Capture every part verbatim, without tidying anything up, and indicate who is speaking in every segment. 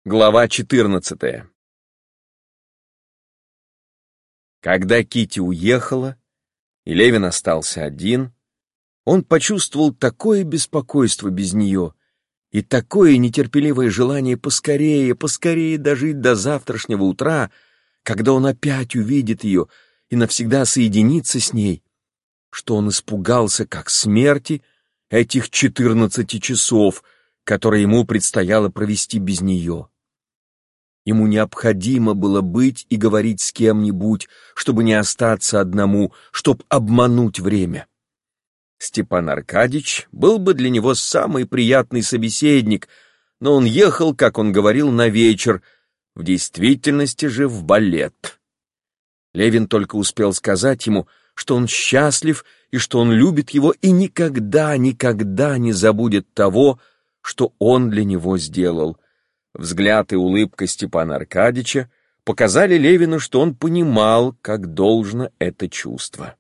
Speaker 1: Глава четырнадцатая. Когда Кити уехала, и Левин остался один, он почувствовал такое беспокойство без нее и такое нетерпеливое желание поскорее, поскорее дожить до завтрашнего утра, когда он опять увидит ее и навсегда соединится с ней, что он испугался как смерти этих четырнадцати часов, которые ему предстояло провести без нее. Ему необходимо было быть и говорить с кем-нибудь, чтобы не остаться одному, чтобы обмануть время. Степан Аркадьич был бы для него самый приятный собеседник, но он ехал, как он говорил, на вечер, в действительности же в балет. Левин только успел сказать ему, что он счастлив и что он любит его и никогда, никогда не забудет того, что он для него сделал. Взгляд и улыбка Степана Аркадьича показали Левину, что он понимал, как должно это чувство.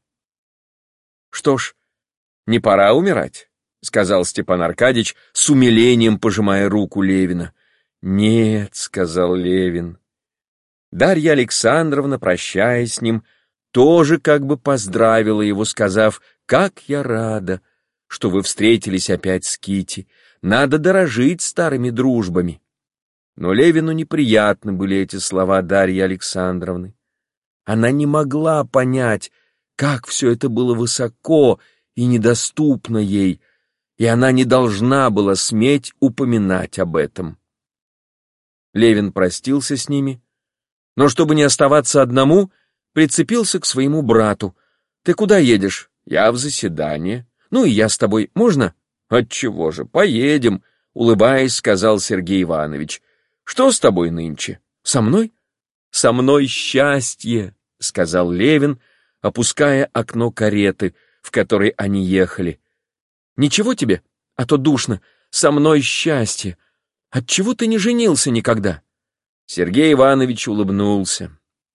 Speaker 1: «Что ж, не пора умирать», — сказал Степан Аркадьич с умилением, пожимая руку Левина. «Нет», — сказал Левин. Дарья Александровна, прощаясь с ним, тоже как бы поздравила его, сказав: «Как я рада, что вы встретились опять с Кити. Надо дорожить старыми дружбами». Но Левину неприятны были эти слова Дарьи Александровны. Она не могла понять, как все это было высоко и недоступно ей, и она не должна была сметь упоминать об этом. Левин простился с ними, но, чтобы не оставаться одному, прицепился к своему брату. «Ты куда едешь?» «Я в заседание». «Ну и я с тобой. Можно?» «Отчего же, поедем», — улыбаясь, сказал Сергей Иванович. «Что с тобой нынче? Со мной?» «Со мной счастье», — сказал Левин, опуская окно кареты, в которой они ехали. «Ничего тебе? А то душно. Со мной счастье. Отчего ты не женился никогда?» Сергей Иванович улыбнулся.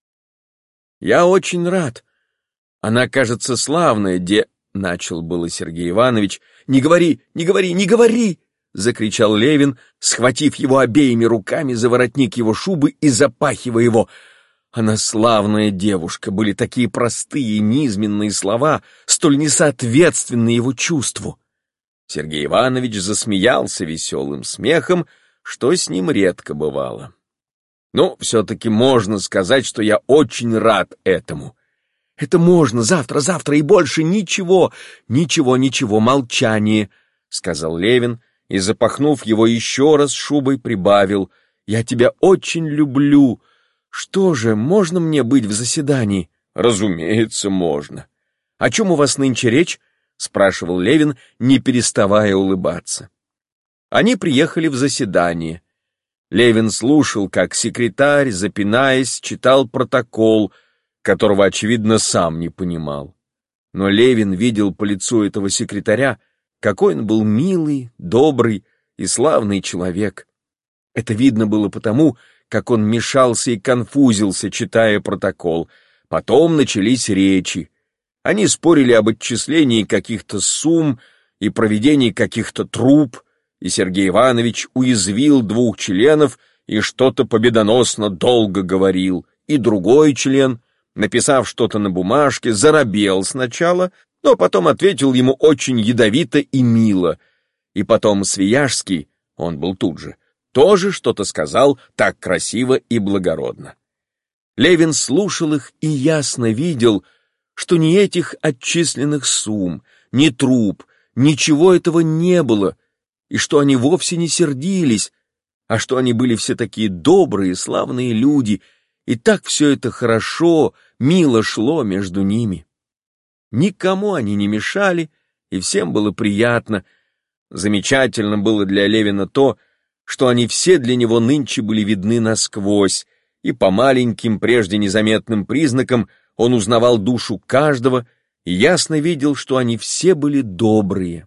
Speaker 1: «Я очень рад. Она, кажется, славная, де...» — начал было Сергей Иванович. «Не говори, не говори, не говори!» — закричал Левин, схватив его обеими руками за воротник его шубы и запахивая его. «Она славная девушка», были такие простые, низменные слова, столь несоответственные его чувству. Сергей Иванович засмеялся веселым смехом, что с ним редко бывало. «Ну, все-таки можно сказать, что я очень рад этому». «Это можно, завтра, завтра и больше ничего, ничего, ничего, молчание», — сказал Левин, и, запахнув его еще раз шубой, прибавил: «Я тебя очень люблю. Что же, можно мне быть в заседании?» «Разумеется, можно». «О чем у вас нынче речь?» — спрашивал Левин, не переставая улыбаться. Они приехали в заседание. Левин слушал, как секретарь, запинаясь, читал протокол, которого, очевидно, сам не понимал. Но Левин видел по лицу этого секретаря, какой он был милый, добрый и славный человек. Это видно было потому, как он мешался и конфузился, читая протокол. Потом начались речи. Они спорили об отчислении каких-то сумм и проведении каких-то труп, и Сергей Иванович уязвил двух членов и что-то победоносно долго говорил, и другой член, написав что-то на бумажке, заробел сначала, но потом ответил ему очень ядовито и мило. И потом Свияжский, он был тут же, тоже что-то сказал так красиво и благородно. Левин слушал их и ясно видел, что ни этих отчисленных сумм, ни труп, ничего этого не было, и что они вовсе не сердились, а что они были все такие добрые, славные люди, и так все это хорошо, мило шло между ними. Никому они не мешали, и всем было приятно. Замечательно было для Левина то, что они все для него нынче были видны насквозь, и по маленьким, прежде незаметным признакам он узнавал душу каждого и ясно видел, что они все были добрые.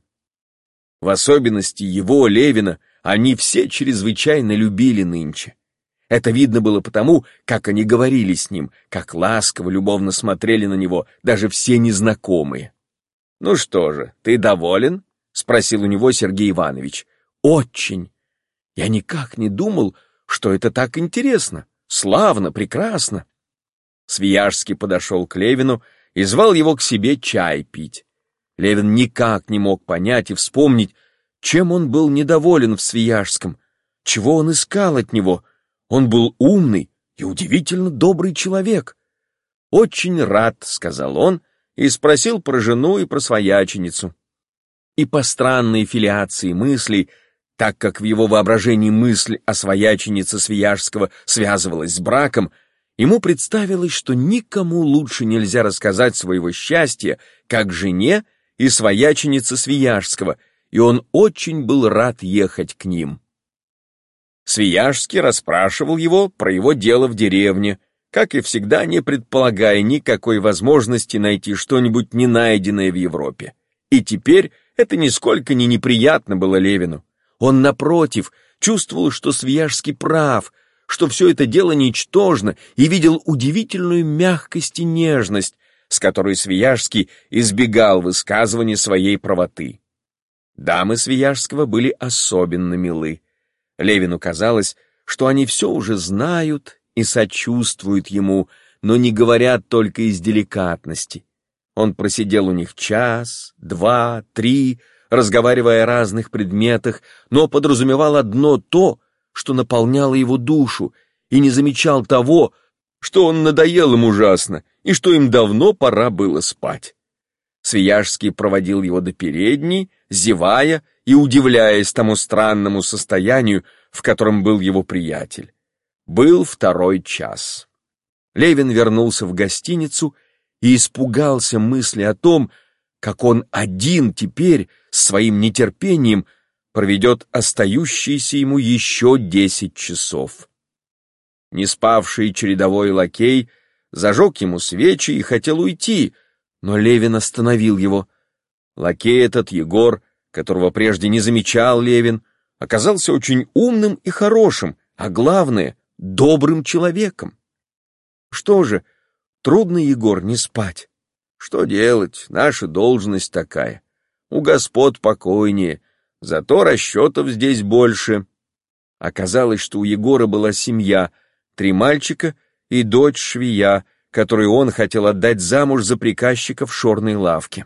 Speaker 1: В особенности его, Левина, они все чрезвычайно любили нынче. Это видно было потому, как они говорили с ним, как ласково, любовно смотрели на него даже все незнакомые. «Ну что же, ты доволен?» — спросил у него Сергей Иванович. «Очень. Я никак не думал, что что это так интересно, славно, прекрасно. Свияжский подошел к Левину и звал его к себе чай пить. Левин никак не мог понять и вспомнить, чем он был недоволен в Свияжском, чего он искал от него. Он был умный и удивительно добрый человек. «Очень рад», — сказал он, и спросил про жену и про свояченицу. И по странной филиации мыслей, так как в его воображении мысль о свояченице Свияжского связывалась с браком, ему представилось, что никому лучше нельзя рассказать своего счастья, как жене и свояченице Свияжского, и он очень был рад ехать к ним. Свияжский расспрашивал его про его дело в деревне, как и всегда не предполагая никакой возможности найти что-нибудь ненайденное в Европе. И теперь это нисколько не неприятно было Левину. Он, напротив, чувствовал, что Свияжский прав, что все это дело ничтожно, и видел удивительную мягкость и нежность, с которой Свияжский избегал высказывания своей правоты. Дамы Свияжского были особенно милы. Левину казалось, что они все уже знают и сочувствуют ему, но не говорят только из деликатности. Он просидел у них час, два, три, разговаривая о разных предметах, но подразумевал одно то, что наполняло его душу, и не замечал того, что он надоел им ужасно, и что им давно пора было спать. Свияжский проводил его до передней, зевая и удивляясь тому странному состоянию, в котором был его приятель. Был второй час. Левин вернулся в гостиницу и испугался мысли о том, как он один теперь с своим нетерпением проведет остающиеся ему еще десять часов. Не спавший чередовой лакей зажег ему свечи и хотел уйти, но Левин остановил его. Лакей этот, Егор, которого прежде не замечал Левин, оказался очень умным и хорошим, а главное — добрым человеком. Что же, трудно, Егор, не спать. Что делать, наша должность такая. У господ покойнее, зато расчетов здесь больше. Оказалось, что у Егора была семья, три мальчика и дочь швея, которую он хотел отдать замуж за приказчика в шорной лавке.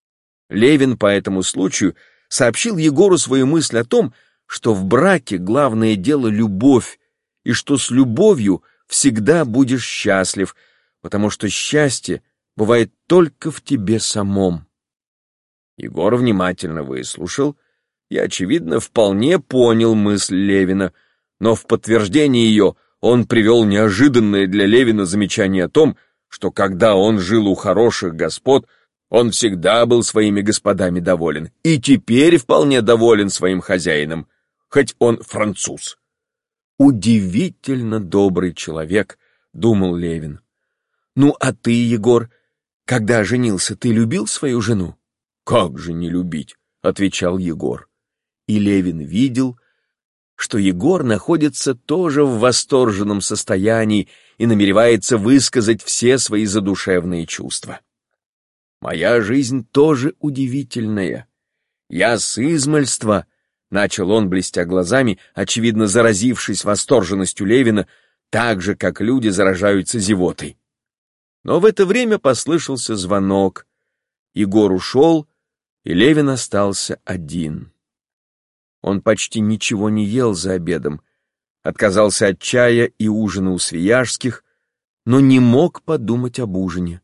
Speaker 1: Левин по этому случаю сообщил Егору свою мысль о том, что в браке главное дело — любовь, и что с любовью всегда будешь счастлив, потому что счастье бывает только в тебе самом. Егор внимательно выслушал и, очевидно, вполне понял мысль Левина, но в подтверждение ее он привел неожиданное для Левина замечание о том, что когда он жил у хороших господ, он всегда был своими господами доволен, и теперь вполне доволен своим хозяином, хоть он француз. «Удивительно добрый человек», — думал Левин. «Ну, а ты, Егор, когда женился, ты любил свою жену?» «Как же не любить?» — отвечал Егор. И Левин видел, что Егор находится тоже в восторженном состоянии и намеревается высказать все свои задушевные чувства. «Моя жизнь тоже удивительная. Я с измальства», — начал он, блестя глазами, очевидно заразившись восторженностью Левина, так же, как люди заражаются зевотой. Но в это время послышался звонок. Егор ушел, и Левин остался один. Он почти ничего не ел за обедом, отказался от чая и ужина у Свияжских, но не мог подумать об ужине.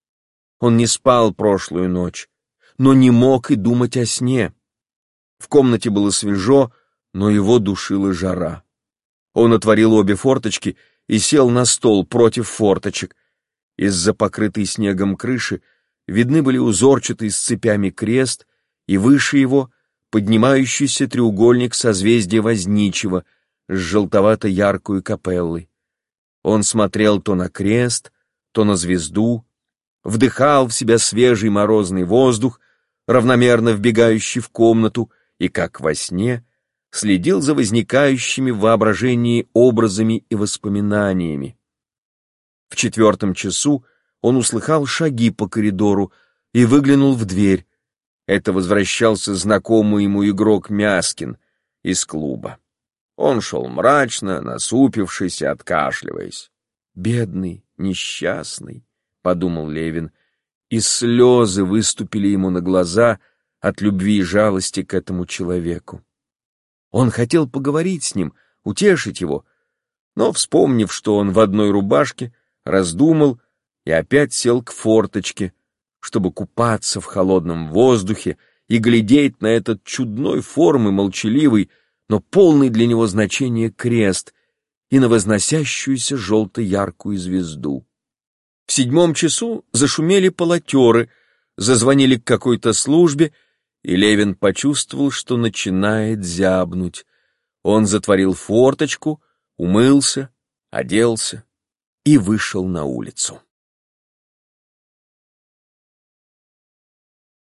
Speaker 1: Он не спал прошлую ночь, но не мог и думать о сне. В комнате было свежо, но его душила жара. Он отворил обе форточки и сел на стол против форточек. Из-за покрытой снегом крыши видны были узорчатый с цепями крест и выше его поднимающийся треугольник созвездия Возничего с желтовато-яркую капеллой. Он смотрел то на крест, то на звезду, вдыхал в себя свежий морозный воздух, равномерно вбегающий в комнату, и, как во сне, следил за возникающими в воображении образами и воспоминаниями. В четвертом часу он услыхал шаги по коридору и выглянул в дверь. Это возвращался знакомый ему игрок Мяскин из клуба. Он шел мрачно, насупившись и откашливаясь. «Бедный, несчастный», — подумал Левин, и слезы выступили ему на глаза от любви и жалости к этому человеку. Он хотел поговорить с ним, утешить его, но, вспомнив, что он в одной рубашке, раздумал и опять сел к форточке, чтобы купаться в холодном воздухе и глядеть на этот чудной формы молчаливый, но полный для него значения крест и на возносящуюся желто-яркую звезду. В седьмом часу зашумели полотеры, зазвонили к какой-то службе, и Левин почувствовал, что начинает зябнуть. Он затворил форточку, умылся, оделся и вышел на улицу.